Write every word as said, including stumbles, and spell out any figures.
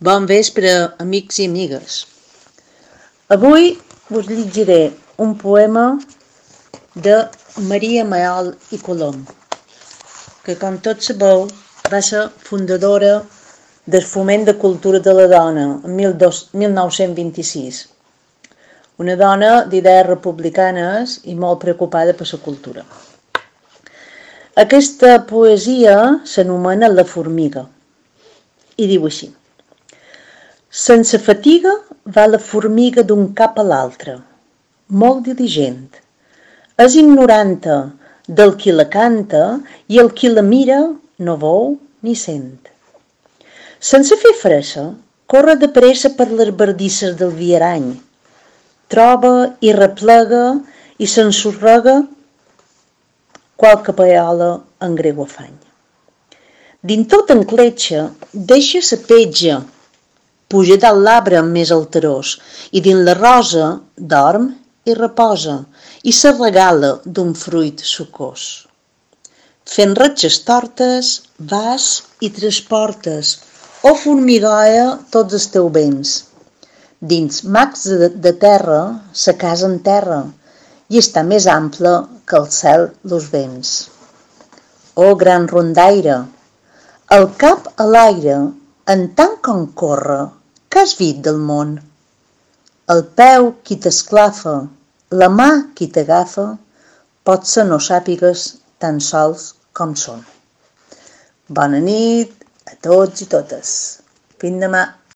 Bon vespre, amics i amigues. Avui us llegiré un poema de Maria Maiol i Colom, que, com tots sabeu, va ser fundadora del Foment de Cultura de la Dona en mil nou-cents vint-i-sis. Una dona d'idees republicanes i molt preocupada per la cultura. Aquesta poesia s'anomena La formiga i diu així: sense fatiga va la formiga d'un cap a l'altre, molt diligent. És ignoranta del qui la canta i el qui la mira no veu ni sent. Sense fer fressa, corre de pressa per les bardisses del viarany. Troba i replega i s'ensorrega qualque paiola en greu afany. Dins tot encletxa, deixa sa petja, puja dalt l'arbre més alterós i dins la rosa dorm i reposa i se regala d'un fruit sucós. Fent ratxes tortes, vas i transportes, o formigoia tots els teus béns. Dins macs de, de terra, sa casa en terra, i està més ampla que el cel los vents. O gran rondaire, el cap a l'aire, en tant com corre, que has vist del món? El peu qui t'esclafa, la mà qui t'agafa, potser no sàpigues tan sols com són. Bona nit a tots i totes. Fins demà.